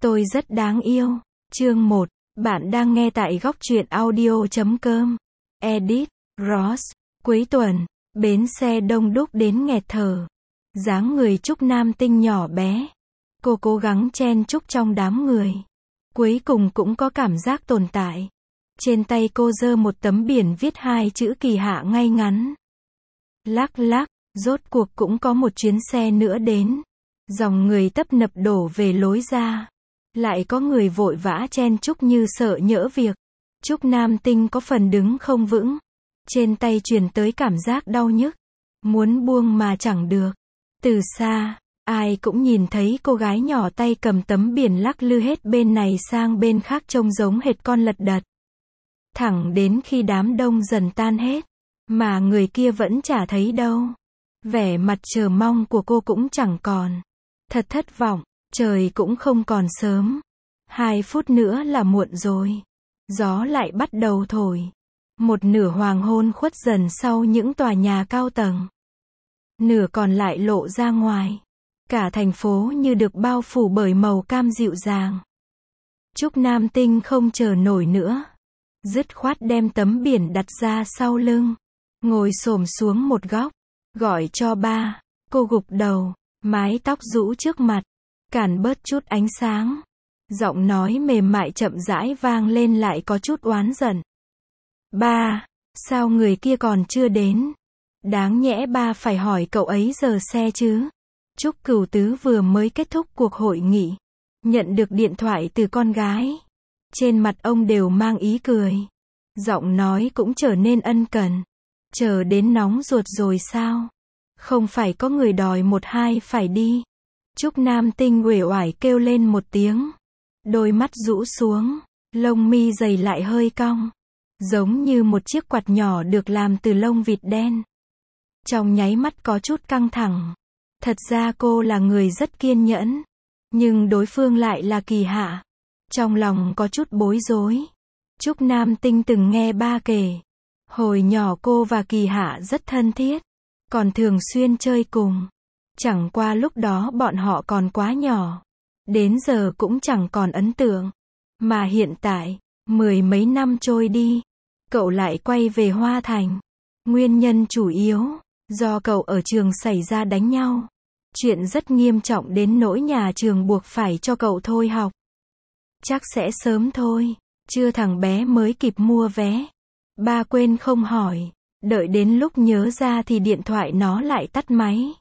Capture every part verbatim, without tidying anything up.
Tôi rất đáng yêu. Chương một. Bạn đang nghe tại góc truyện audio chấm com. Edit, Ross. Cuối tuần, bến xe đông đúc đến nghẹt thở. Dáng người Trúc Nam Tinh nhỏ bé. Cô cố gắng chen chúc trong đám người. Cuối cùng cũng có cảm giác tồn tại. Trên tay cô giơ một tấm biển viết hai chữ Kỳ Hạ ngay ngắn. Lắc lắc, rốt cuộc cũng có một chuyến xe nữa đến. Dòng người tấp nập đổ về lối ra. Lại có người vội vã chen chúc như sợ nhỡ việc. Trúc Nam Tinh có phần đứng không vững. Trên tay truyền tới cảm giác đau nhức. Muốn buông mà chẳng được. Từ xa, ai cũng nhìn thấy cô gái nhỏ tay cầm tấm biển lắc lư hết bên này sang bên khác trông giống hệt con lật đật. Thẳng đến khi đám đông dần tan hết, mà người kia vẫn chả thấy đâu. Vẻ mặt chờ mong của cô cũng chẳng còn. Thật thất vọng, trời cũng không còn sớm. Hai phút nữa là muộn rồi. Gió lại bắt đầu thổi. Một nửa hoàng hôn khuất dần sau những tòa nhà cao tầng. Nửa còn lại lộ ra ngoài. Cả thành phố như được bao phủ bởi màu cam dịu dàng. Trúc Nam Tinh không chờ nổi nữa. Dứt khoát đem tấm biển đặt ra sau lưng. Ngồi xổm xuống một góc. Gọi cho ba. Cô gục đầu. Mái tóc rũ trước mặt. Cản bớt chút ánh sáng. Giọng nói mềm mại chậm rãi vang lên lại có chút oán giận. Ba, sao người kia còn chưa đến? Đáng nhẽ ba phải hỏi cậu ấy giờ xe chứ? Trúc Cửu Tứ vừa mới kết thúc cuộc hội nghị. Nhận được điện thoại từ con gái. Trên mặt ông đều mang ý cười. Giọng nói cũng trở nên ân cần. Chờ đến nóng ruột rồi sao? Không phải có người đòi một hai phải đi. Trúc Nam Tinh uể oải kêu lên một tiếng. Đôi mắt rũ xuống. Lông mi dày lại hơi cong. Giống như một chiếc quạt nhỏ được làm từ lông vịt đen. Trong nháy mắt có chút căng thẳng. Thật ra cô là người rất kiên nhẫn. Nhưng đối phương lại là Kỳ Hạ. Trong lòng có chút bối rối. Trúc Nam Tinh từng nghe ba kể. Hồi nhỏ cô và Kỳ Hạ rất thân thiết. Còn thường xuyên chơi cùng. Chẳng qua lúc đó bọn họ còn quá nhỏ. Đến giờ cũng chẳng còn ấn tượng. Mà hiện tại, mười mấy năm trôi đi. Cậu lại quay về Hoa Thành. Nguyên nhân chủ yếu, do cậu ở trường xảy ra đánh nhau. Chuyện rất nghiêm trọng đến nỗi nhà trường buộc phải cho cậu thôi học. Chắc sẽ sớm thôi. Chưa thằng bé mới kịp mua vé. Ba quên không hỏi. Đợi đến lúc nhớ ra thì điện thoại nó lại tắt máy.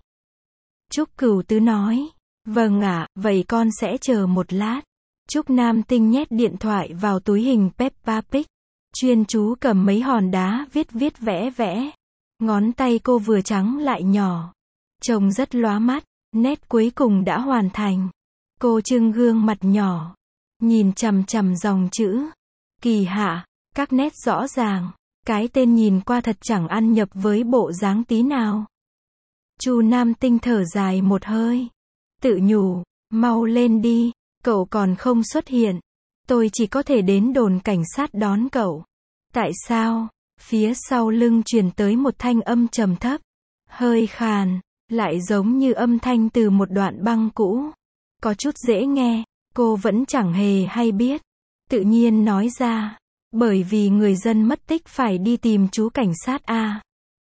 Trúc Cửu Tứ nói. Vâng ạ, vậy con sẽ chờ một lát. Trúc Nam Tinh nhét điện thoại vào túi hình Peppa Pig. Chuyên chú cầm mấy hòn đá viết viết vẽ vẽ. Ngón tay cô vừa trắng lại nhỏ. Trông rất lóa mắt. Nét cuối cùng đã hoàn thành. Cô trưng gương mặt nhỏ. Nhìn chằm chằm dòng chữ. Kỳ Hạ. Các nét rõ ràng. Cái tên nhìn qua thật chẳng ăn nhập với bộ dáng tí nào. Chu Nam Tinh thở dài một hơi. Tự nhủ. Mau lên đi. Cậu còn không xuất hiện. Tôi chỉ có thể đến đồn cảnh sát đón cậu. Tại sao? Phía sau lưng truyền tới một thanh âm trầm thấp. Hơi khàn. Lại giống như âm thanh từ một đoạn băng cũ. Có chút dễ nghe. Cô vẫn chẳng hề hay biết. Tự nhiên nói ra. Bởi vì người dân mất tích phải đi tìm chú cảnh sát A.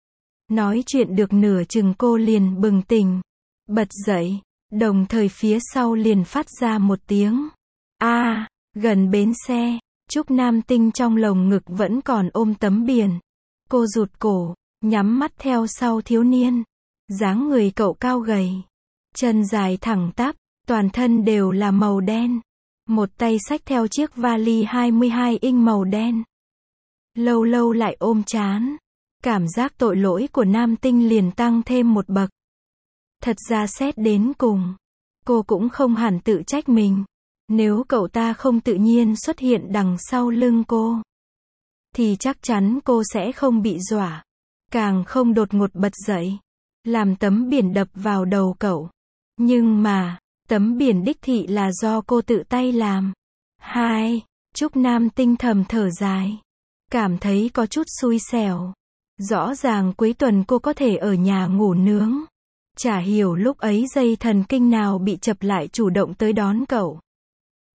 Nói chuyện được nửa chừng cô liền bừng tỉnh. Bật dậy. Đồng thời phía sau liền phát ra một tiếng. A. Gần bến xe. Trúc Nam Tinh trong lồng ngực vẫn còn ôm tấm biển. Cô rụt cổ. Nhắm mắt theo sau thiếu niên. Dáng người cậu cao gầy. Chân dài thẳng tắp. Toàn thân đều là màu đen. Một tay xách theo chiếc vali hai mươi hai inch màu đen. Lâu lâu lại ôm trán. Cảm giác tội lỗi của Nam Tinh liền tăng thêm một bậc. Thật ra xét đến cùng. Cô cũng không hẳn tự trách mình. Nếu cậu ta không tự nhiên xuất hiện đằng sau lưng cô. Thì chắc chắn cô sẽ không bị dọa. Càng không đột ngột bật dậy. Làm tấm biển đập vào đầu cậu. Nhưng mà, tấm biển đích thị là do cô tự tay làm. Hai, Trúc Nam Tinh thầm thở dài. Cảm thấy có chút xui xẻo. Rõ ràng cuối tuần cô có thể ở nhà ngủ nướng. Chả hiểu lúc ấy dây thần kinh nào bị chập lại chủ động tới đón cậu.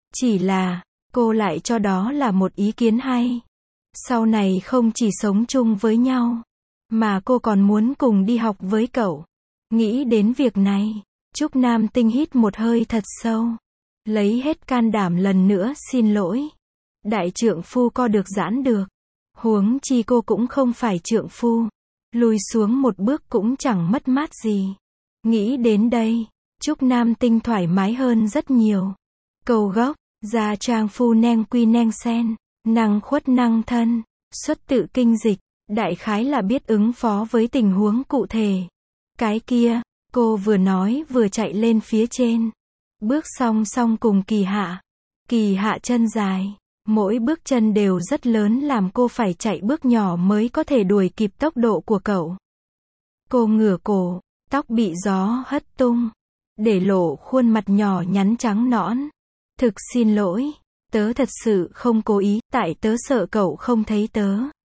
Chỉ là, cô lại cho đó là một ý kiến hay. Sau này không chỉ sống chung với nhau, mà cô còn muốn cùng đi học với cậu. Nghĩ đến việc này, Trúc Nam Tinh hít một hơi thật sâu. Lấy hết can đảm lần nữa xin lỗi. Đại trượng phu co được giãn được. Huống chi cô cũng không phải trượng phu. Lùi xuống một bước cũng chẳng mất mát gì. Nghĩ đến đây, Trúc Nam Tinh thoải mái hơn rất nhiều. Câu gốc, gia trang phu neng quy neng sen, năng khuất năng thân, xuất tự kinh dịch, đại khái là biết ứng phó với tình huống cụ thể. Cái kia, cô vừa nói vừa chạy lên phía trên. Bước song song cùng Kỳ Hạ. Kỳ Hạ chân dài, mỗi bước chân đều rất lớn làm cô phải chạy bước nhỏ mới có thể đuổi kịp tốc độ của cậu. Cô ngửa cổ, tóc bị gió hất tung, để lộ khuôn mặt nhỏ nhắn trắng nõn. Thực xin lỗi, tớ thật sự không cố ý, tại tớ sợ cậu không thấy tớ.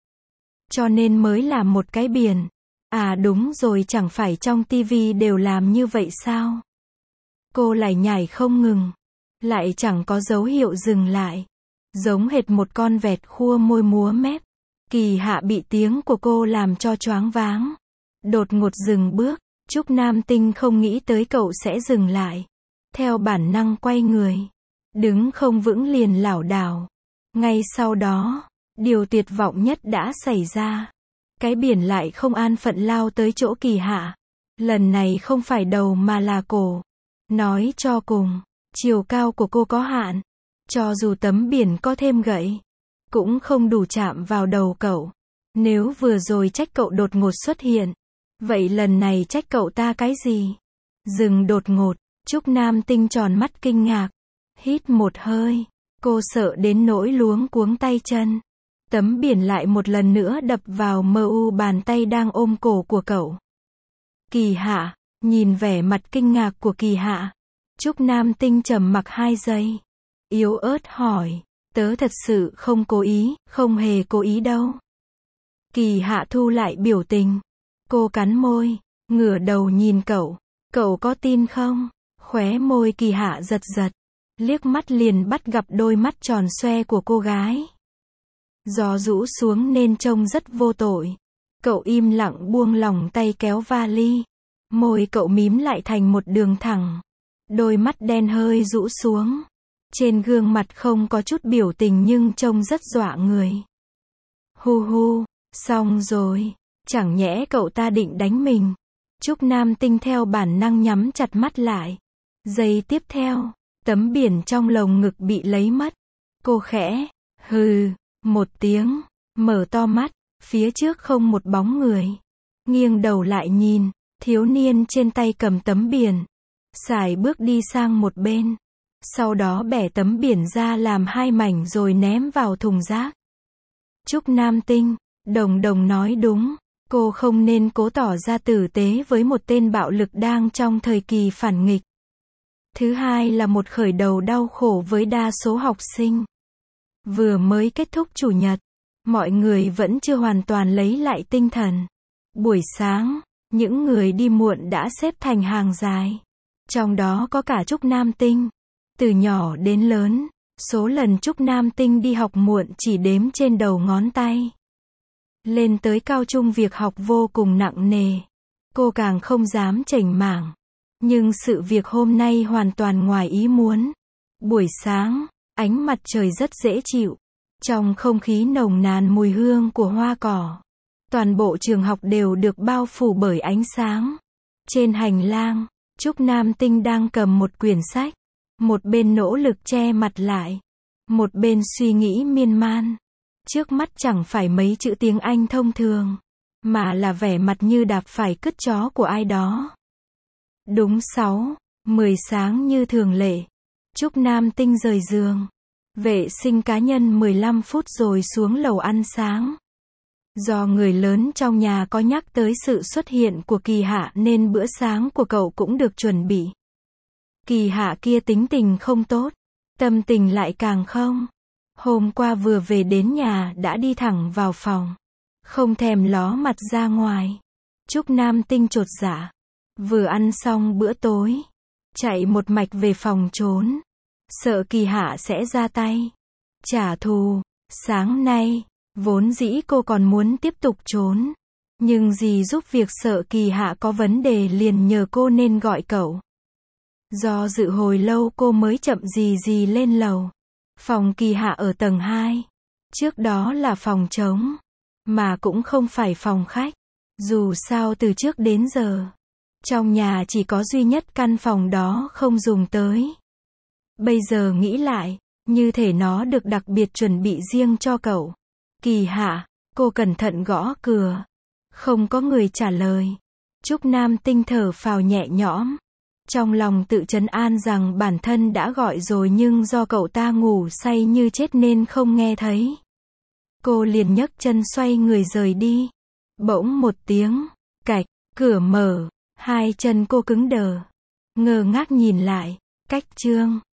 Cho nên mới làm một cái biển. À đúng rồi, chẳng phải trong tivi đều làm như vậy sao? Cô lại nhảy không ngừng, lại chẳng có dấu hiệu dừng lại. Giống hệt một con vẹt khua môi múa mép. Kỳ Hạ bị tiếng của cô làm cho choáng váng. Đột ngột dừng bước, Trúc Nam Tinh không nghĩ tới cậu sẽ dừng lại. Theo bản năng quay người. Đứng không vững liền lảo đảo. Ngay sau đó, điều tuyệt vọng nhất đã xảy ra. Cái biển lại không an phận lao tới chỗ Kỳ Hạ. Lần này không phải đầu mà là cổ. Nói cho cùng, chiều cao của cô có hạn. Cho dù tấm biển có thêm gậy, cũng không đủ chạm vào đầu cậu. Nếu vừa rồi trách cậu đột ngột xuất hiện, vậy lần này trách cậu ta cái gì? Dừng đột ngột, Trúc Nam Tinh tròn mắt kinh ngạc. Hít một hơi, cô sợ đến nỗi luống cuống tay chân. Tấm biển lại một lần nữa đập vào mờ u bàn tay đang ôm cổ của cậu. Kỳ Hạ, nhìn vẻ mặt kinh ngạc của Kỳ Hạ. Trúc Nam Tinh trầm mặc hai giây. Yếu ớt hỏi, tớ thật sự không cố ý, không hề cố ý đâu. Kỳ Hạ thu lại biểu tình. Cô cắn môi, ngửa đầu nhìn cậu. Cậu có tin không? Khóe môi Kỳ Hạ giật giật. Liếc mắt liền bắt gặp đôi mắt tròn xoe của cô gái. Gió rũ xuống nên trông rất vô tội. Cậu im lặng buông lỏng tay kéo vali. Môi cậu mím lại thành một đường thẳng. Đôi mắt đen hơi rũ xuống. Trên gương mặt không có chút biểu tình nhưng trông rất dọa người. Hu hu, xong rồi. Chẳng nhẽ cậu ta định đánh mình. Trúc Nam Tinh theo bản năng nhắm chặt mắt lại. Giây tiếp theo, tấm biển trong lồng ngực bị lấy mất. Cô khẽ, hừ, một tiếng, mở to mắt, phía trước không một bóng người. Nghiêng đầu lại nhìn, thiếu niên trên tay cầm tấm biển. Sải bước đi sang một bên. Sau đó bẻ tấm biển ra làm hai mảnh rồi ném vào thùng rác. Trúc Nam Tinh, Đồng Đồng nói đúng. Cô không nên cố tỏ ra tử tế với một tên bạo lực đang trong thời kỳ phản nghịch. Thứ hai là một khởi đầu đau khổ với đa số học sinh. Vừa mới kết thúc chủ nhật, mọi người vẫn chưa hoàn toàn lấy lại tinh thần. Buổi sáng, những người đi muộn đã xếp thành hàng dài. Trong đó có cả Trúc Nam Tinh. Từ nhỏ đến lớn, số lần Trúc Nam Tinh đi học muộn chỉ đếm trên đầu ngón tay. Lên tới cao trung việc học vô cùng nặng nề. Cô càng không dám chểnh mảng. Nhưng sự việc hôm nay hoàn toàn ngoài ý muốn. Buổi sáng, ánh mặt trời rất dễ chịu. Trong không khí nồng nàn mùi hương của hoa cỏ. Toàn bộ trường học đều được bao phủ bởi ánh sáng. Trên hành lang, Trúc Nam Tinh đang cầm một quyển sách. Một bên nỗ lực che mặt lại. Một bên suy nghĩ miên man. Trước mắt chẳng phải mấy chữ tiếng Anh thông thường. Mà là vẻ mặt như đạp phải cứt chó của ai đó. Đúng sáu, mười sáng như thường lệ. Trúc Nam Tinh rời giường. Vệ sinh cá nhân mười lăm phút rồi xuống lầu ăn sáng. Do người lớn trong nhà có nhắc tới sự xuất hiện của Kỳ Hạ nên bữa sáng của cậu cũng được chuẩn bị. Kỳ Hạ kia tính tình không tốt. Tâm tình lại càng không. Hôm qua vừa về đến nhà đã đi thẳng vào phòng. Không thèm ló mặt ra ngoài. Trúc Nam Tinh chột dạ. Vừa ăn xong bữa tối. Chạy một mạch về phòng trốn. sợ Kỳ Hạ sẽ ra tay trả thù. Sáng nay, vốn dĩ cô còn muốn tiếp tục trốn. Nhưng dì giúp việc sợ Kỳ Hạ có vấn đề liền nhờ cô nên gọi cậu. Do dự hồi lâu cô mới chậm gì gì lên lầu. Phòng Kỳ Hạ ở tầng hai. Trước đó là phòng trống. Mà cũng không phải phòng khách. Dù sao từ trước đến giờ, trong nhà chỉ có duy nhất căn phòng đó không dùng tới. Bây giờ nghĩ lại, như thể nó được đặc biệt chuẩn bị riêng cho cậu. Kỳ Hạ, cô cẩn thận gõ cửa. Không có người trả lời. Trúc Nam Tinh thở phào nhẹ nhõm. Trong lòng tự trấn an rằng bản thân đã gọi rồi nhưng do cậu ta ngủ say như chết nên không nghe thấy. Cô liền nhấc chân xoay người rời đi. Bỗng một tiếng, cạch, cửa mở, hai chân cô cứng đờ. Ngơ ngác nhìn lại, cách chương